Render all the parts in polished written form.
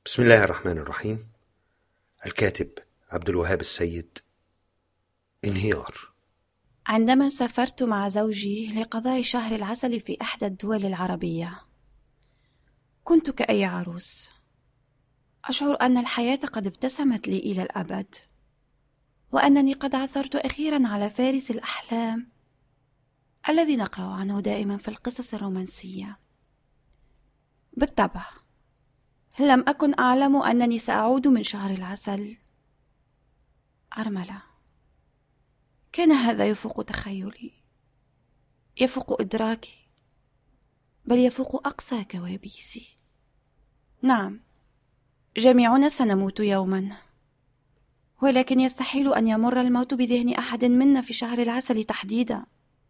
بسم الله الرحمن الرحيم. الكاتب عبد الوهاب السيد. انهيار. عندما سافرت مع زوجي لقضاء شهر العسل في إحدى الدول العربية، كنت كأي عروس أشعر أن الحياة قد ابتسمت لي إلى الأبد، وأنني قد عثرت أخيرا على فارس الأحلام الذي نقرأ عنه دائما في القصص الرومانسية. بالطبع لم أكن أعلم أنني سأعود من شهر العسل أرملة. كان هذا يفوق تخيلي، يفوق إدراكي، بل يفوق أقصى كوابيسي. نعم، جميعنا سنموت يوما، ولكن يستحيل أن يمر الموت بذهن أحد منا في شهر العسل تحديدا،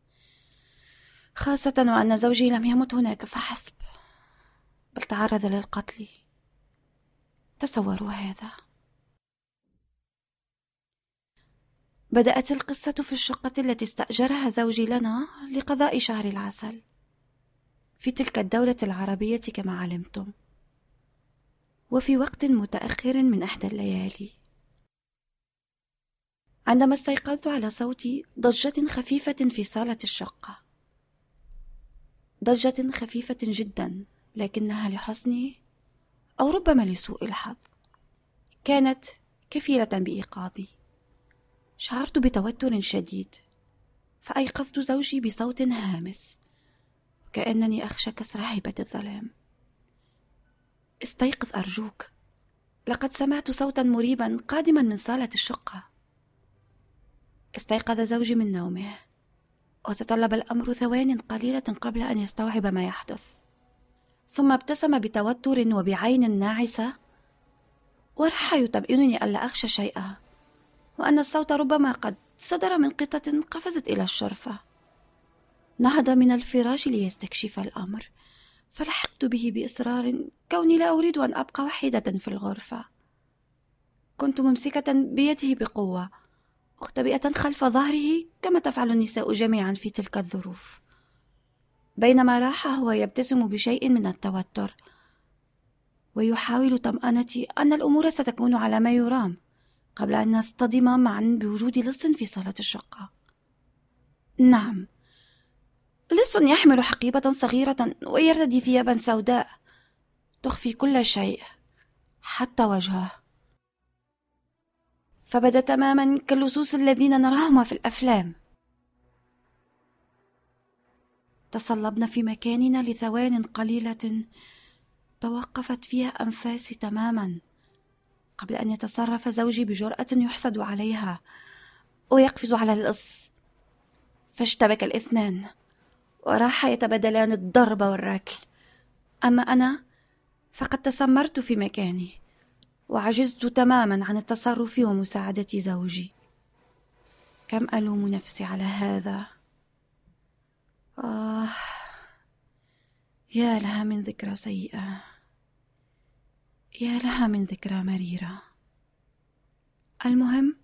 خاصة وأن زوجي لم يمت هناك فحسب، بل تعرض للقتل. تصوروا هذا. بدأت القصة في الشقة التي استأجرها زوجي لنا لقضاء شهر العسل في تلك الدولة العربية كما علمتم، وفي وقت متأخر من إحدى الليالي، عندما استيقظت على صوت ضجة خفيفة في صالة الشقة. ضجة خفيفة جدا، لكنها لحسني أو ربما لسوء الحظ كانت كفيلة بإيقاظي. شعرت بتوتر شديد، فأيقظت زوجي بصوت هامس كأنني أخشى كسر هيبة الظلام. استيقظ أرجوك، لقد سمعت صوتا مريبا قادما من صالة الشقة. استيقظ زوجي من نومه، وتطلب الأمر ثوان قليلة قبل أن يستوعب ما يحدث، ثم ابتسم بتوتر وبعين ناعسة، وراح يطمئنني ألا أخشى شيئا، وأن الصوت ربما قد صدر من قطة قفزت إلى الشرفة. نهض من الفراش ليستكشف الأمر، فلحقت به بإصرار كوني لا أريد أن أبقى وحيدة في الغرفة. كنت ممسكة بيده بقوة، مختبئة خلف ظهره كما تفعل النساء جميعا في تلك الظروف. بينما راح هو يبتسم بشيء من التوتر، ويحاول طمأنتي أن الأمور ستكون على ما يرام قبل أن نصطدم معا بوجود لص في صالة الشقة. نعم، لص يحمل حقيبة صغيرة ويرتدي ثيابا سوداء تخفي كل شيء حتى وجهه، فبدا تماما كاللصوص الذين نراهم في الأفلام. تصلبنا في مكاننا لثوان قليلة توقفت فيها أنفاسي تماما قبل أن يتصرف زوجي بجرأة يحسد عليها ويقفز على اللص، فاشتبك الاثنان وراح يتبادلان الضرب والركل. أما أنا فقد تسمرت في مكاني وعجزت تماما عن التصرف ومساعدة زوجي. كم ألوم نفسي على هذا. يا لها من ذكرى سيئة، يا لها من ذكرى مريرة. المهم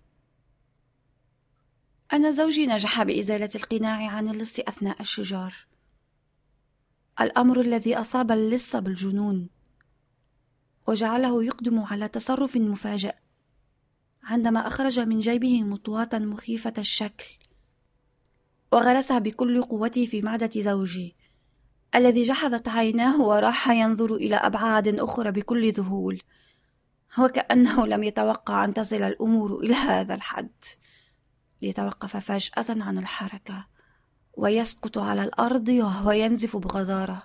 أن زوجي نجح بإزالة القناع عن اللص أثناء الشجار، الأمر الذي أصاب اللص بالجنون وجعله يقدم على تصرف مفاجئ عندما أخرج من جيبه مطواة مخيفة الشكل وغرسها بكل قوته في معدة زوجي الذي جحظت عيناه وراح ينظر إلى أبعاد أخرى بكل ذهول، وكأنه لم يتوقع أن تصل الأمور إلى هذا الحد، ليتوقف فجأة عن الحركة ويسقط على الأرض وهو ينزف بغزارة.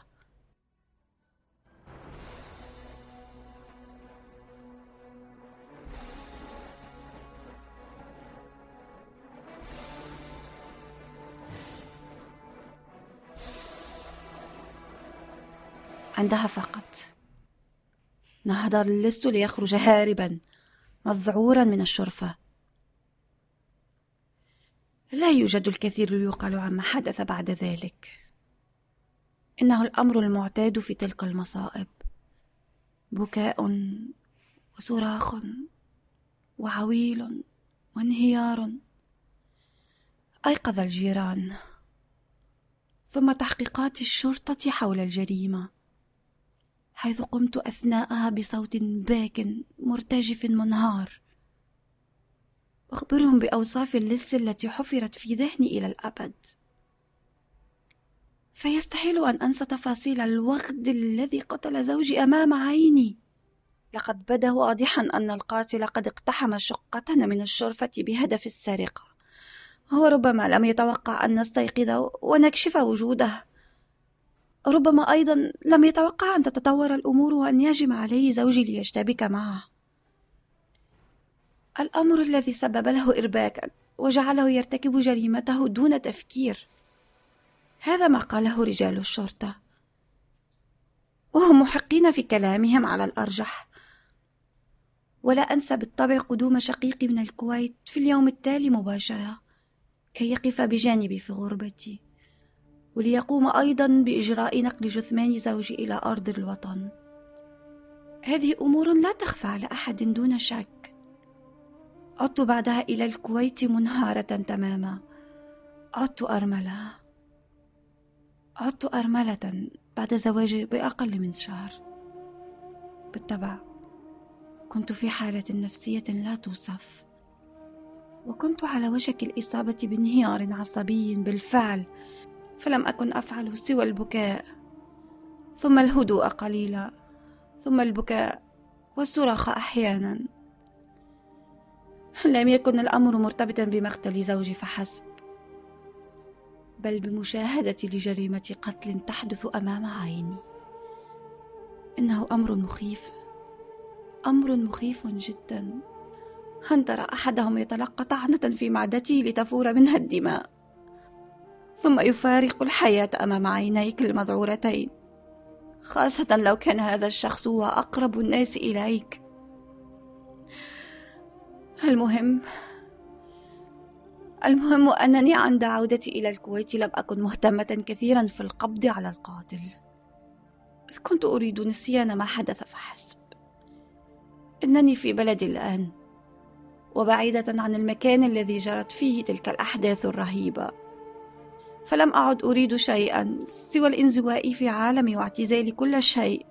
عندها فقط نهض اللص ليخرج هاربا مذعورا من الشرفة. لا يوجد الكثير ليقال عما حدث بعد ذلك، إنه الأمر المعتاد في تلك المصائب، بكاء وصراخ وعويل وانهيار. أيقظ الجيران، ثم تحقيقات الشرطة حول الجريمة. حيث قمت أثناءها بصوت باك مرتجف منهار أخبرهم بأوصاف اللص التي حفرت في ذهني إلى الأبد. فيستحيل أن أنسى تفاصيل الوغد الذي قتل زوجي أمام عيني. لقد بدا واضحا أن القاتل قد اقتحم شقتنا من الشرفة بهدف السرقة. هو ربما لم يتوقع أن نستيقظ ونكشف وجوده. ربما أيضا لم يتوقع أن تتطور الأمور وأن يهجم عليه زوجي ليشتبك معه. الأمر الذي سبب له إرباكا وجعله يرتكب جريمته دون تفكير. هذا ما قاله رجال الشرطة، وهم محقين في كلامهم على الأرجح. ولا أنسى بالطبع قدوم شقيقي من الكويت في اليوم التالي مباشرة كي يقف بجانبي في غربتي، وليقوم أيضا بإجراء نقل جثمان زوجي إلى أرض الوطن. هذه أمور لا تخفى على أحد دون شك. عدت بعدها إلى الكويت منهارة تماما. عدت أرملة بعد زواجي بأقل من شهر. بالطبع كنت في حالة نفسية لا توصف، وكنت على وشك الإصابة بانهيار عصبي بالفعل، فلم أكن أفعل سوى البكاء، ثم الهدوء قليلا، ثم البكاء والصراخ أحيانا. لم يكن الأمر مرتبطا بمقتل زوجي فحسب، بل بمشاهدة لجريمة قتل تحدث أمام عيني. إنه أمر مخيف جدا. أن ترى أحدهم يتلقى طعنة في معدته لتفور منها الدماء، ثم يفارق الحياة أمام عينيك المذعورتين، خاصة لو كان هذا الشخص هو أقرب الناس إليك. المهم أنني عند عودتي إلى الكويت لم أكن مهتمة كثيرا في القبض على القاتل، إذ كنت أريد نسيان ما حدث فحسب. إنني في بلدي الآن، وبعيدة عن المكان الذي جرت فيه تلك الأحداث الرهيبة، فلم أعد أريد شيئا سوى الانزواء في عالمي واعتزال كل شيء.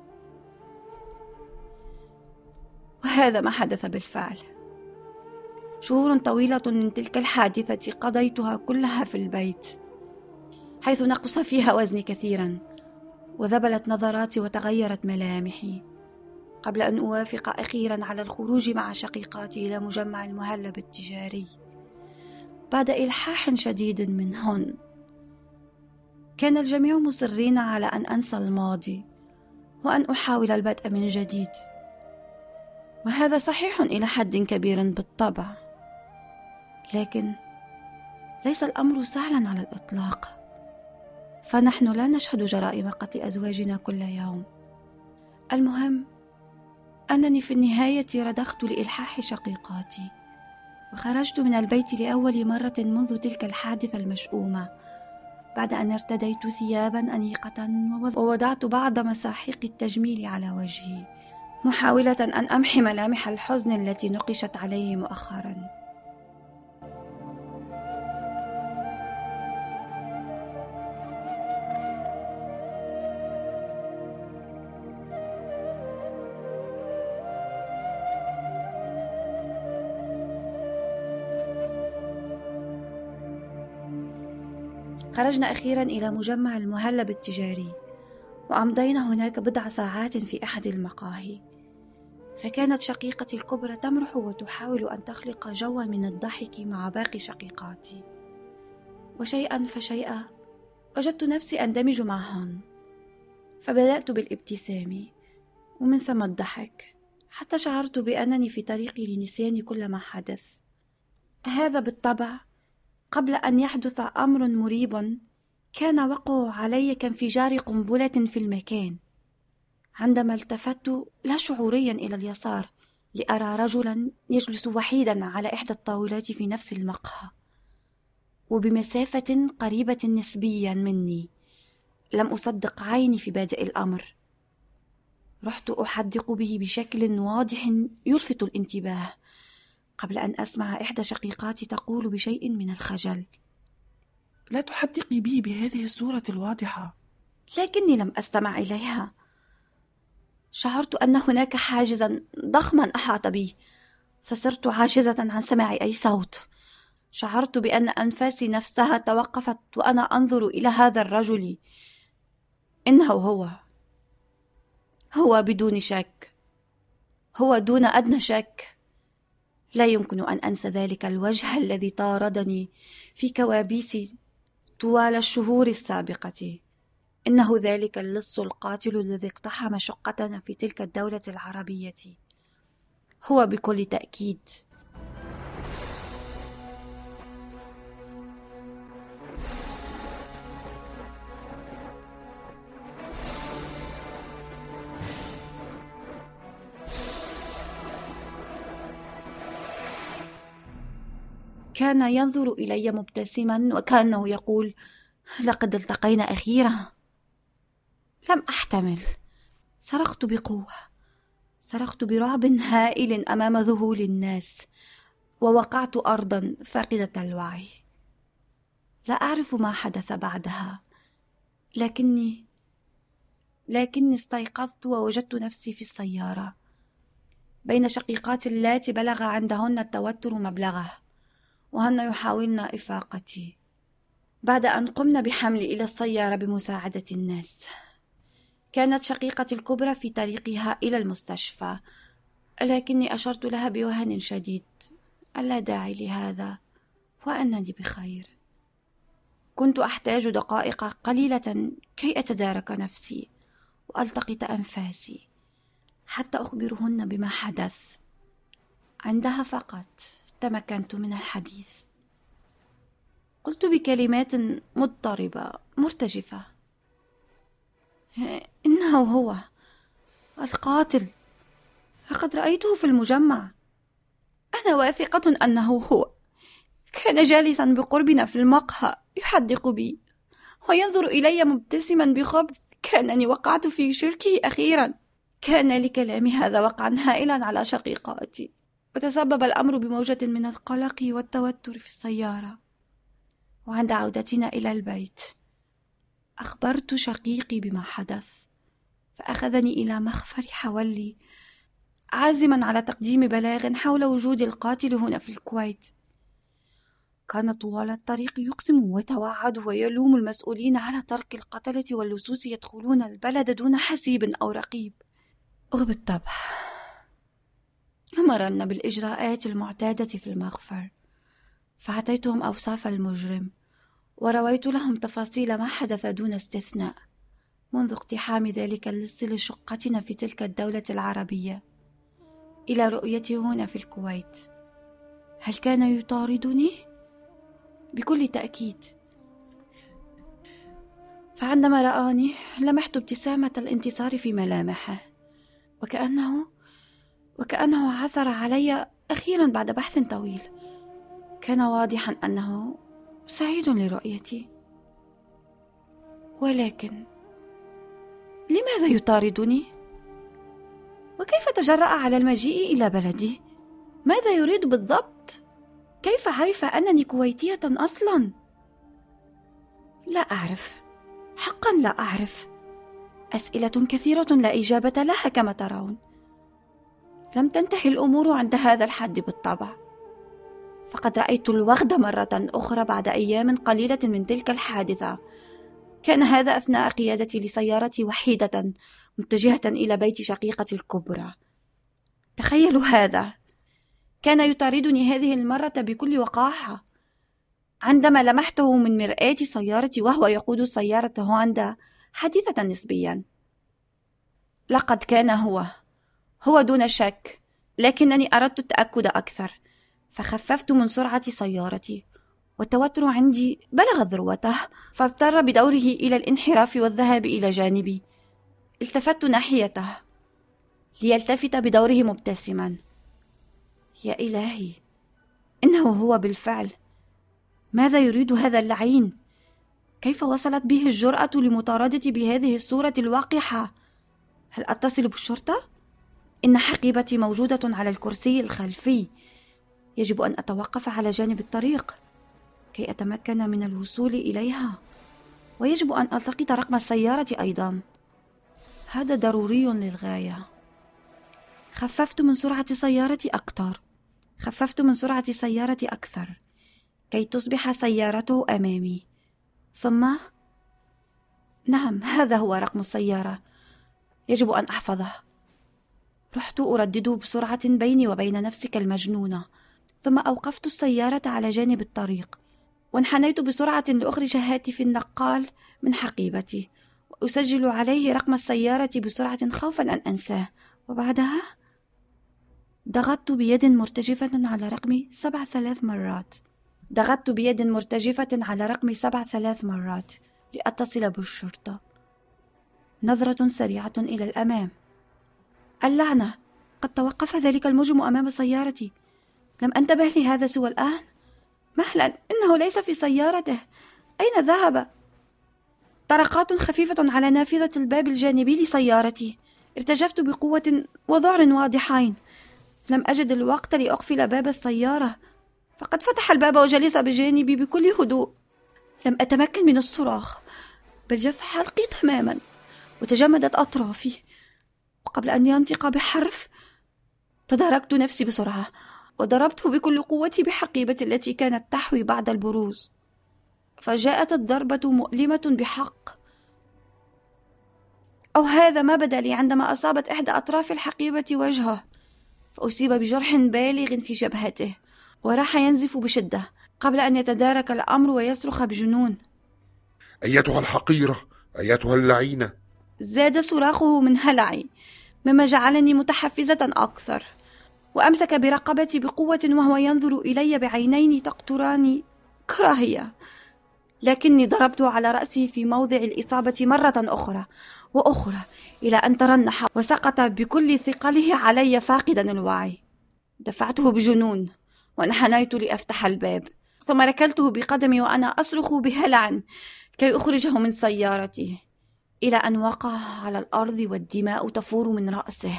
وهذا ما حدث بالفعل. شهور طويلة من تلك الحادثة قضيتها كلها في البيت، حيث نقص فيها وزني كثيرا، وذبلت نظراتي وتغيرت ملامحي، قبل أن أوافق أخيرا على الخروج مع شقيقاتي إلى مجمع المهلب التجاري بعد إلحاح شديد منهن. كان الجميع مصرين على أن أنسى الماضي وأن أحاول البدء من جديد، وهذا صحيح إلى حد كبير بالطبع، لكن ليس الأمر سهلا على الإطلاق، فنحن لا نشهد جرائم قتل أزواجنا كل يوم. المهم أنني في النهاية رضخت لإلحاح شقيقاتي، وخرجت من البيت لأول مرة منذ تلك الحادثة المشؤومة، بعد أن ارتديت ثيابا أنيقة ووضعت بعض مساحيق التجميل على وجهي، محاولة أن أمحي ملامح الحزن التي نقشت علي مؤخرا. خرجنا أخيرا إلى مجمع المهلب التجاري، وأمضينا هناك بضع ساعات في أحد المقاهي، فكانت شقيقتي الكبرى تمرح وتحاول أن تخلق جوا من الضحك مع باقي شقيقاتي، وشيئا فشيئا وجدت نفسي أندمج معهن، فبدأت بالابتسام ومن ثم الضحك، حتى شعرت بأنني في طريقي لنسيان كل ما حدث. هذا بالطبع قبل أن يحدث أمر مريب كان وقعه علي كانفجار قنبلة في المكان، عندما التفت لا شعوريا إلى اليسار لأرى رجلا يجلس وحيدا على إحدى الطاولات في نفس المقهى وبمسافة قريبة نسبيا مني. لم أصدق عيني في بادئ الأمر. رحت أحدق به بشكل واضح يلفت الانتباه، قبل أن أسمع إحدى شقيقاتي تقول بشيء من الخجل: لا تحدقي به بهذه الصورة الواضحة. لكني لم أستمع إليها، شعرت أن هناك حاجزا ضخما أحاط بي، فصرت عاجزة عن سماع أي صوت. شعرت بأن أنفاسي نفسها توقفت وأنا أنظر إلى هذا الرجل. إنه هو بدون شك، هو دون أدنى شك. لا يمكن أن أنسى ذلك الوجه الذي طاردني في كوابيسي طوال الشهور السابقة. إنه ذلك اللص القاتل الذي اقتحم شقتنا في تلك الدولة العربية. هو بكل تأكيد. كان ينظر إلي مبتسما وكأنه يقول: لقد التقينا أخيرا. لم أحتمل. صرخت بقوة، صرخت برعب هائل أمام ذهول الناس، ووقعت أرضا فاقدة الوعي. لا أعرف ما حدث بعدها، لكني استيقظت ووجدت نفسي في السيارة بين شقيقات اللاتي بلغ عندهن التوتر مبلغه، وهن يحاولن إفاقتي بعد أن قمنا بحملي إلى السيارة بمساعدة الناس. كانت شقيقتي الكبرى في طريقها إلى المستشفى، لكني أشرت لها بوهن شديد ألا داعي لهذا وأنني بخير. كنت أحتاج دقائق قليلة كي أتدارك نفسي وألتقط أنفاسي حتى أخبرهن بما حدث. عندها فقط تمكنت من الحديث. قلت بكلمات مضطربة مرتجفة: إنه هو القاتل، لقد رأيته في المجمع. أنا واثقة أنه هو. كان جالسا بقربنا في المقهى يحدق بي وينظر إلي مبتسما بخبث كأنني وقعت في شركه أخيرا. كان لكلامي هذا وقعا هائلا على شقيقاتي، وتسبب الأمر بموجة من القلق والتوتر في السيارة. وعند عودتنا إلى البيت أخبرت شقيقي بما حدث، فأخذني إلى مخفر حولي عازما على تقديم بلاغ حول وجود القاتل هنا في الكويت. كان طوال الطريق يقسم ويتوعد ويلوم المسؤولين على ترك القتلة واللصوص يدخلون البلد دون حسيب أو رقيب. وبالطبع أمرنا بالإجراءات المعتادة في المخفر، فأعطيتهم أوصاف المجرم ورويت لهم تفاصيل ما حدث دون استثناء منذ اقتحام ذلك اللص لشقتنا في تلك الدولة العربية إلى رؤيتي هنا في الكويت. هل كان يطاردني؟ بكل تأكيد. فعندما رآني لمحت ابتسامة الانتصار في ملامحه، وكأنه عثر علي أخيرا بعد بحث طويل. كان واضحا أنه سعيد لرؤيتي. ولكن لماذا يطاردني؟ وكيف تجرأ على المجيء إلى بلدي؟ ماذا يريد بالضبط؟ كيف عرف أنني كويتية أصلا؟ لا أعرف، حقا لا أعرف. أسئلة كثيرة لا إجابة لها كما ترون. لم تنتهي الأمور عند هذا الحد بالطبع، فقد رأيت الوغد مرة أخرى بعد أيام قليلة من تلك الحادثة. كان هذا أثناء قيادتي لسيارتي وحيدة متجهة إلى بيت شقيقتي الكبرى. تخيلوا هذا، كان يطاردني هذه المرة بكل وقاحة. عندما لمحته من مرآة سيارتي وهو يقود سيارة هوندا حديثة نسبيا، لقد كان هو دون شك، لكنني أردت التأكد أكثر، فخففت من سرعة سيارتي، والتوتر عندي بلغ ذروته، فاضطر بدوره إلى الانحراف والذهاب إلى جانبي. التفت ناحيته ليلتفت بدوره مبتسما. يا إلهي، إنه هو بالفعل. ماذا يريد هذا اللعين؟ كيف وصلت به الجرأة لمطاردتي بهذه الصورة الواقحة؟ هل أتصل بالشرطة؟ إن حقيبتي موجودة على الكرسي الخلفي. يجب أن أتوقف على جانب الطريق كي أتمكن من الوصول إليها، ويجب أن ألتقط رقم السيارة أيضا. هذا ضروري للغاية. خففت من سرعة سيارتي أكثر كي تصبح سيارته أمامي. ثم نعم، هذا هو رقم السيارة، يجب أن أحفظه. رحت أردده بسرعة بيني وبين نفسي كالمجنونة. ثم أوقفت السيارة على جانب الطريق، وانحنيت بسرعة لأخرج هاتف النقال من حقيبتي وأسجل عليه رقم السيارة بسرعة خوفا أن أنساه. وبعدها ضغطت بيد مرتجفة على رقمي 7 مرات لأتصل بالشرطة. نظرة سريعة إلى الأمام. اللعنة، قد توقف ذلك المجرم أمام سيارتي. لم أنتبه لهذا سوى الآن. مهلا، إنه ليس في سيارته. أين ذهب؟ طرقات خفيفة على نافذة الباب الجانبي لسيارتي. ارتجفت بقوة وذعر واضحين. لم أجد الوقت لأقفل باب السيارة، فقد فتح الباب وجلس بجانبي بكل هدوء. لم أتمكن من الصراخ، بل جف حلقي تماما وتجمدت أطرافي. وقبل أن ينطق بحرف تداركت نفسي بسرعة وضربته بكل قوتي بحقيبتي التي كانت تحوي بعد البروز. فجاءت الضربة مؤلمة بحق، أو هذا ما بدا لي عندما أصابت إحدى أطراف الحقيبة وجهه، فأصيب بجرح بالغ في جبهته وراح ينزف بشدة قبل أن يتدارك الأمر ويصرخ بجنون: أيتها الحقيرة، أيتها اللعينة. زاد صراخه من هلعي، مما جعلني متحفزة أكثر، وأمسك برقبتي بقوة وهو ينظر إلي بعينين تقطران كراهية. لكني ضربته على رأسه في موضع الإصابة مرة أخرى وأخرى إلى أن ترنح وسقط بكل ثقله علي فاقدا الوعي. دفعته بجنون وانحنيت لأفتح الباب، ثم ركلته بقدمي وأنا أصرخ بهلع كي أخرجه من سيارتي، إلى أن وقع على الأرض والدماء تفور من رأسه.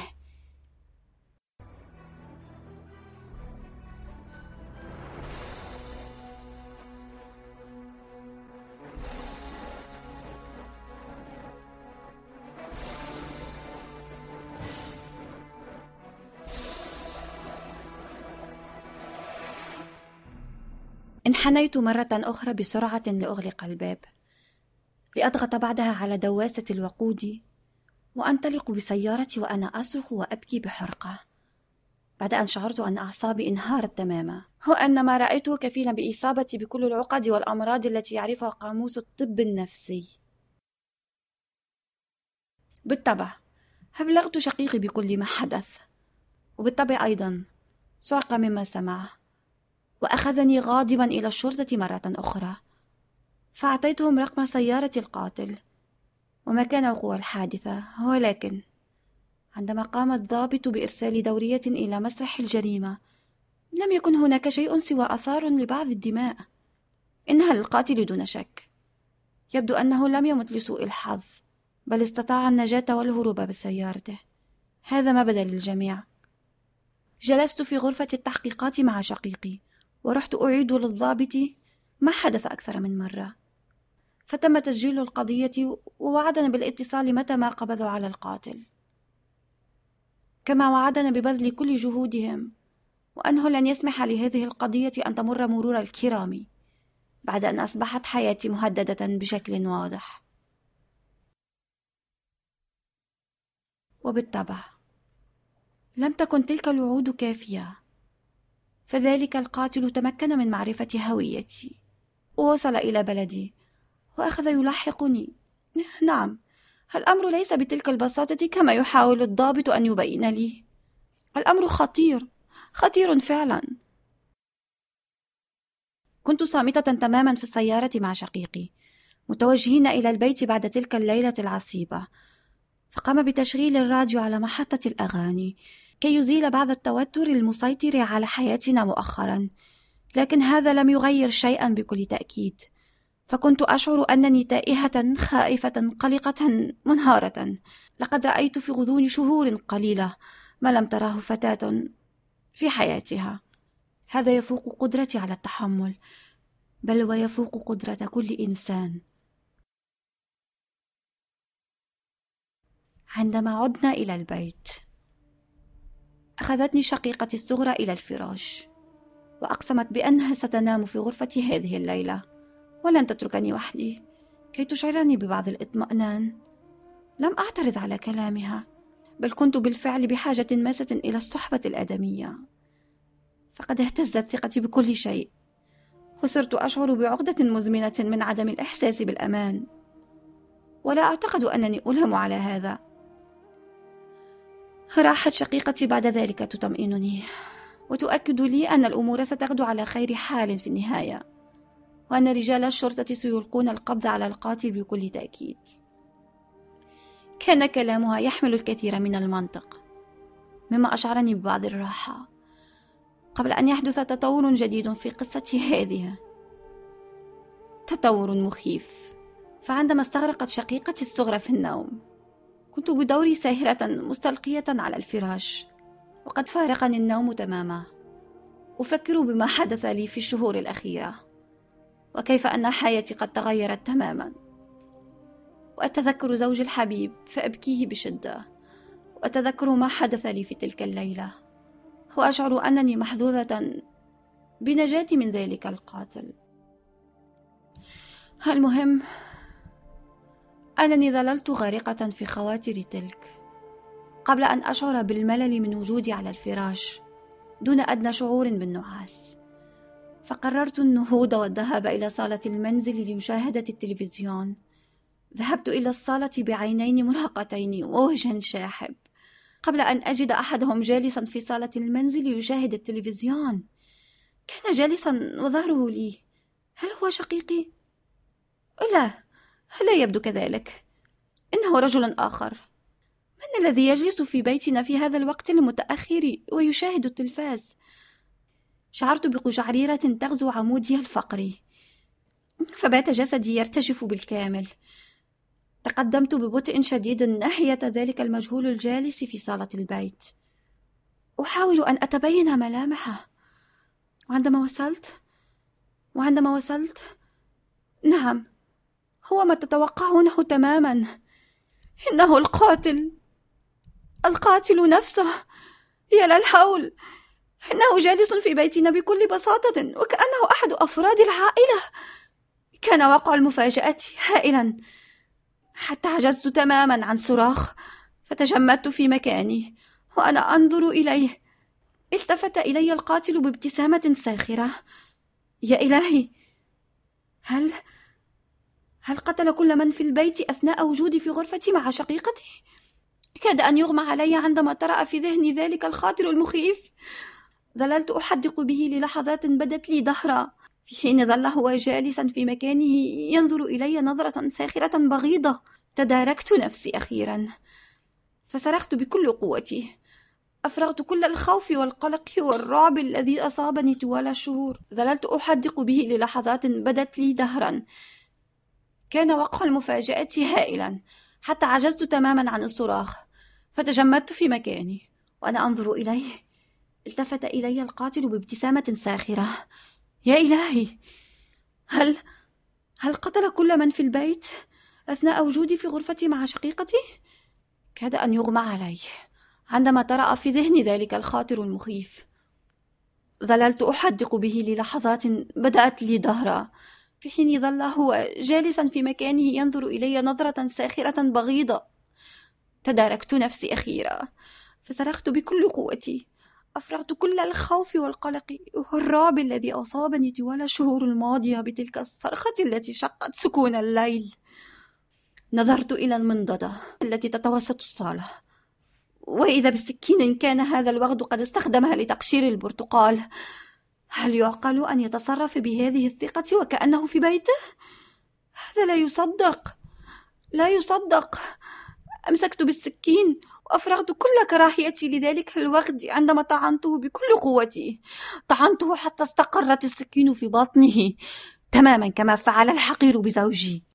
انحنيت مرة أخرى بسرعة لأغلق الباب، لأضغط بعدها على دواسة الوقود وأنطلق بسيارتي وأنا أصرخ وأبكي بحرقة، بعد أن شعرت أن أعصابي انهارت تماما، وأن ما رأيته كفيلا بإصابتي بكل العقد والأمراض التي يعرفها قاموس الطب النفسي. بالطبع أبلغت شقيقي بكل ما حدث، وبالطبع أيضا صعق مما سمع، وأخذني غاضبا إلى الشرطة مرة أخرى، فأعطيتهم رقم سيارة القاتل ومكان وقوع الحادثة. ولكن عندما قام الضابط بإرسال دورية إلى مسرح الجريمة لم يكن هناك شيء سوى آثار لبعض الدماء. إنها للقاتل دون شك. يبدو أنه لم يمت لسوء الحظ، بل استطاع النجاة والهروب بسيارته. هذا ما بدا للجميع. جلست في غرفة التحقيقات مع شقيقي ورحت أعيد للضابط ما حدث أكثر من مرة، فتم تسجيل القضية ووعدنا بالاتصال متى ما قبضوا على القاتل، كما وعدنا ببذل كل جهودهم وأنه لن يسمح لهذه القضية أن تمر مرور الكرام بعد أن أصبحت حياتي مهددة بشكل واضح. وبالطبع لم تكن تلك الوعود كافية، فذلك القاتل تمكن من معرفة هويتي ووصل إلى بلدي وأخذ يلاحقني. نعم، الأمر ليس بتلك البساطة كما يحاول الضابط أن يبين لي. الأمر خطير فعلا. كنت صامتة تماما في السيارة مع شقيقي، متوجهين إلى البيت بعد تلك الليلة العصيبة، فقام بتشغيل الراديو على محطة الأغاني كي يزيل بعض التوتر المسيطر على حياتنا مؤخرا. لكن هذا لم يغير شيئا بكل تأكيد، فكنت أشعر أنني تائهة خائفة قلقة منهارة. لقد رأيت في غضون شهور قليلة ما لم تراه فتاة في حياتها. هذا يفوق قدرتي على التحمل، بل ويفوق قدرة كل إنسان. عندما عدنا إلى البيت أخذتني شقيقتي الصغرى إلى الفراش، وأقسمت بأنها ستنام في غرفتي هذه الليلة ولن تتركني وحدي كي تشعرني ببعض الاطمئنان. لم أعترض على كلامها، بل كنت بالفعل بحاجة ماسة إلى الصحبة الآدمية، فقد اهتزت ثقتي بكل شيء، وصرت أشعر بعقدة مزمنة من عدم الإحساس بالأمان، ولا أعتقد أنني ألهم على هذا. راحت شقيقتي بعد ذلك تطمئنني وتؤكد لي أن الأمور ستغدو على خير حال في النهاية، وأن رجال الشرطة سيلقون القبض على القاتل بكل تأكيد. كان كلامها يحمل الكثير من المنطق، مما أشعرني ببعض الراحة قبل أن يحدث تطور جديد في قصتي هذه، تطور مخيف. فعندما استغرقت شقيقتي الصغرى في النوم، كنت بدوري ساهرة مستلقية على الفراش، وقد فارقني النوم تماما، أفكر بما حدث لي في الشهور الأخيرة، وكيف أن حياتي قد تغيرت تماما، وأتذكر زوجي الحبيب فأبكيه بشدة، وأتذكر ما حدث لي في تلك الليلة، وأشعر أنني محظوظة بنجاتي من ذلك القاتل. المهم أنني ظللت غارقة في خواطر تلك قبل أن أشعر بالملل من وجودي على الفراش دون أدنى شعور بالنعاس، فقررت النهوض والذهاب إلى صالة المنزل لمشاهدة التلفزيون. ذهبت إلى الصالة بعينين مرهقتين ووجه شاحب قبل أن أجد أحدهم جالسا في صالة المنزل يشاهد التلفزيون. كان جالسا وظهره لي. هل هو شقيقي؟ لا يبدو كذلك، إنه رجل آخر. من الذي يجلس في بيتنا في هذا الوقت المتأخر ويشاهد التلفاز؟ شعرت بقشعريرة تغزو عمودي الفقري، فبات جسدي يرتجف بالكامل. تقدمت ببطء شديد ناحية ذلك المجهول الجالس في صالة البيت، أحاول أن أتبين ملامحه. وعندما وصلت نعم، هو ما تتوقعونه تماما. إنه القاتل نفسه. يا للهول، إنه جالس في بيتنا بكل بساطة وكأنه أحد أفراد العائلة. كان واقع المفاجأة هائلا حتى عجزت تماما عن صراخ، فتجمدت في مكاني وأنا أنظر إليه. التفت إلي القاتل بابتسامة ساخرة. يا إلهي، هل قتل كل من في البيت أثناء وجودي في غرفتي مع شقيقتي؟ كاد أن يغمى علي عندما طرأ في ذهني ذلك الخاطر المخيف. ظللت أحدق به للحظات بدت لي دهرا، في حين ظل هو جالسا في مكانه ينظر إلي نظرة ساخرة بغيضة. تداركت نفسي أخيرا، فصرخت بكل قوتي. أفرغت كل الخوف والقلق والرعب الذي أصابني طوال الشهور. ظللت أحدق به للحظات بدت لي دهرا. كان وقع المفاجأة هائلا حتى عجزت تماما عن الصراخ، فتجمدت في مكاني وأنا أنظر إليه. التفت إلي القاتل بابتسامة ساخرة. يا إلهي، هل قتل كل من في البيت أثناء وجودي في غرفتي مع شقيقتي؟ كاد أن يغمى علي عندما طرأ في ذهني ذلك الخاطر المخيف. ظللت أحدق به للحظات بدأت لي دهرا، في حين ظل هو جالسا في مكانه ينظر إلي نظرة ساخرة بغيضة. تداركت نفسي أخيرا، فصرخت بكل قوتي. أفرغت كل الخوف والقلق والرعب الذي أصابني طوال الشهور الماضية بتلك الصرخة التي شقت سكون الليل. نظرت إلى المنضدة التي تتوسط الصالة، وإذا بسكين كان هذا الوغد قد استخدمها لتقشير البرتقال. هل يعقل أن يتصرف بهذه الثقة وكأنه في بيته؟ هذا لا يصدق. أمسكت بالسكين وأفرغت كل كراهيتي لذلك الوغد عندما طعنته بكل قوتي. طعنته حتى استقرت السكين في بطنه تماما كما فعل الحقير بزوجي.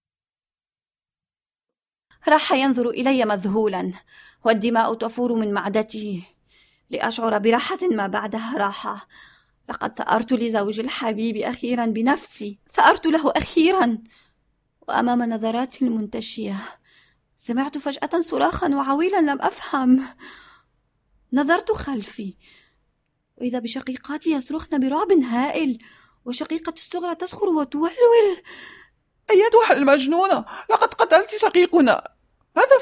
راح ينظر إلي مذهولا، والدماء تفور من معدته لأشعر براحة ما بعدها راحة. لقد ثأرت لزوجي الحبيب أخيرا بنفسي، ثأرت له أخيرا. وأمام نظراتي المنتشية سمعت فجأة صراخا وعويلا لم أفهم. نظرت خلفي وإذا بشقيقاتي يصرخن برعب هائل، وشقيقة الصغرى تصخر وتولول. أيتها المجنونة، لقد قتلت شقيقنا. ماذا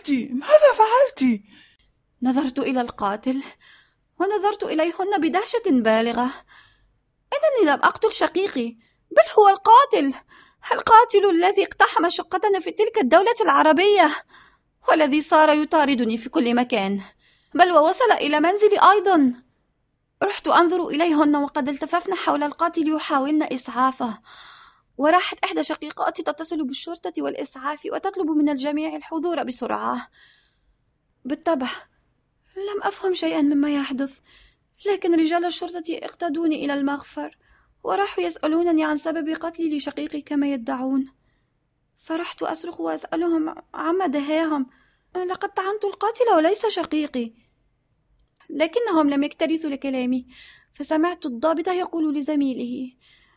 فعلت؟ نظرت إلى القاتل ونظرت إليهن بدهشة بالغة. إنني لم أقتل شقيقي، بل هو القاتل الذي اقتحم شقتنا في تلك الدولة العربية، والذي صار يطاردني في كل مكان، بل ووصل إلى منزلي أيضا. رحت أنظر إليهن وقد التففن حول القاتل يحاولن إسعافه، وراحت إحدى شقيقاتي تتصل بالشرطة والإسعاف وتطلب من الجميع الحضور بسرعة. بالطبع لم أفهم شيئا مما يحدث، لكن رجال الشرطة اقتادوني إلى المغفر وراحوا يسألونني عن سبب قتلي لشقيقي كما يدعون. فرحت أصرخ وأسألهم عما دهاهم، لقد طعنت القاتل وليس شقيقي. لكنهم لم يكترثوا لكلامي، فسمعت الضابط يقول لزميله: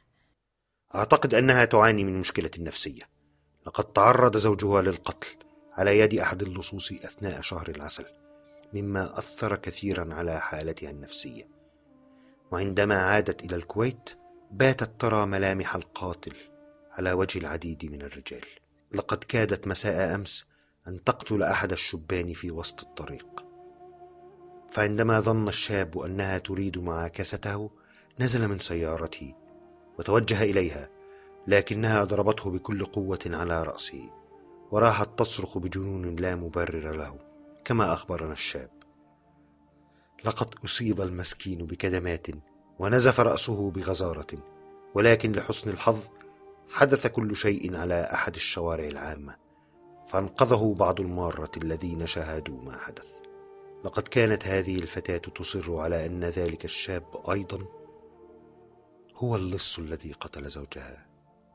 أعتقد أنها تعاني من مشكلة نفسية. لقد تعرض زوجها للقتل على يد أحد اللصوص أثناء شهر العسل، مما أثر كثيرا على حالتها النفسية. وعندما عادت إلى الكويت باتت ترى ملامح القاتل على وجه العديد من الرجال. لقد كادت مساء أمس أن تقتل أحد الشبان في وسط الطريق، فعندما ظن الشاب أنها تريد معاكسته نزل من سيارته وتوجه إليها، لكنها ضربته بكل قوة على رأسه، وراحت تصرخ بجنون لا مبرر له كما أخبرنا الشاب. لقد أصيب المسكين بكدمات ونزف رأسه بغزارة، ولكن لحسن الحظ حدث كل شيء على أحد الشوارع العامة، فانقذه بعض المارة الذين شاهدوا ما حدث. لقد كانت هذه الفتاة تصر على أن ذلك الشاب أيضا هو اللص الذي قتل زوجها.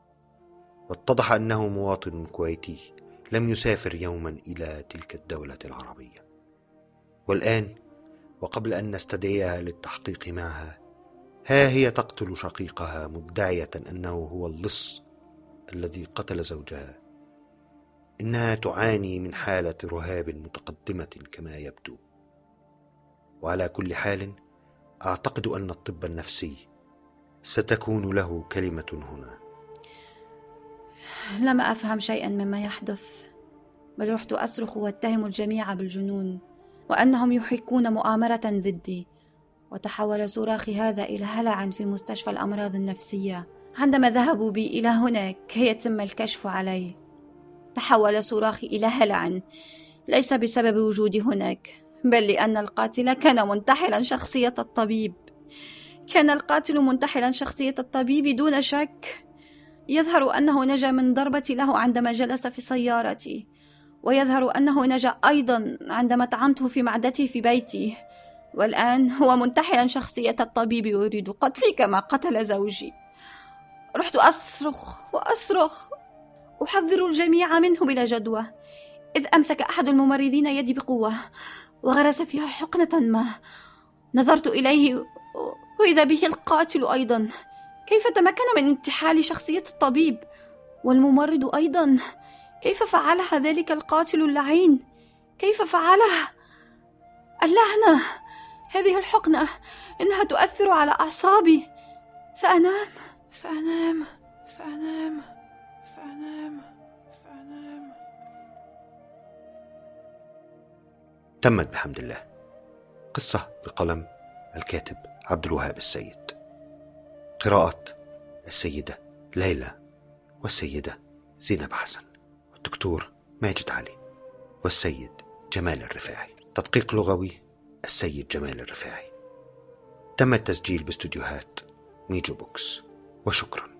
واتضح أنه مواطن كويتي لم يسافر يوما إلى تلك الدولة العربية. والآن وقبل أن نستدعيها للتحقيق معها، ها هي تقتل شقيقها مدعية أنه هو اللص الذي قتل زوجها. إنها تعاني من حالة رهاب متقدمة كما يبدو. وعلى كل حال أعتقد أن الطب النفسي ستكون له كلمة هنا. لم أفهم شيئا مما يحدث، بل رحت أصرخ واتهم الجميع بالجنون وأنهم يحيكون مؤامرة ضدي. وتحول صراخي هذا إلى هلع في مستشفى الأمراض النفسية عندما ذهبوا بي إلى هناك كي يتم الكشف علي. تحول صراخي إلى هلع ليس بسبب وجودي هناك، بل لأن القاتل كان منتحلا شخصية الطبيب. كان القاتل منتحلا شخصية الطبيب دون شك. يظهر أنه نجا من ضربتي له عندما جلس في سيارتي، ويظهر أنه نجا أيضا عندما طعنته في معدتي في بيتي، والآن هو منتحلا شخصية الطبيب يريد قتلي كما قتل زوجي. رحت أصرخ وأصرخ أحذر الجميع منه بلا جدوى، إذ أمسك أحد الممرضين يدي بقوة وغرس فيها حقنة ما. نظرت إليه وإذا به القاتل أيضا. كيف تمكن من انتحال شخصية الطبيب؟ والممرض أيضا، كيف فعلها ذلك القاتل اللعين؟ كيف فعلها؟ اللعنة! هذه الحقنة إنها تؤثر على أعصابي. سأنام سأنام سأنام سأنام سأنام. تمت بحمد الله. قصة بقلم الكاتب عبد الوهاب السيد. قراءة السيدة ليلى والسيدة زينب حسن والدكتور ماجد علي والسيد جمال الرفاعي. تدقيق لغوي السيد جمال الرفاعي. تم التسجيل باستوديوهات ميجو بوكس. وشكرا.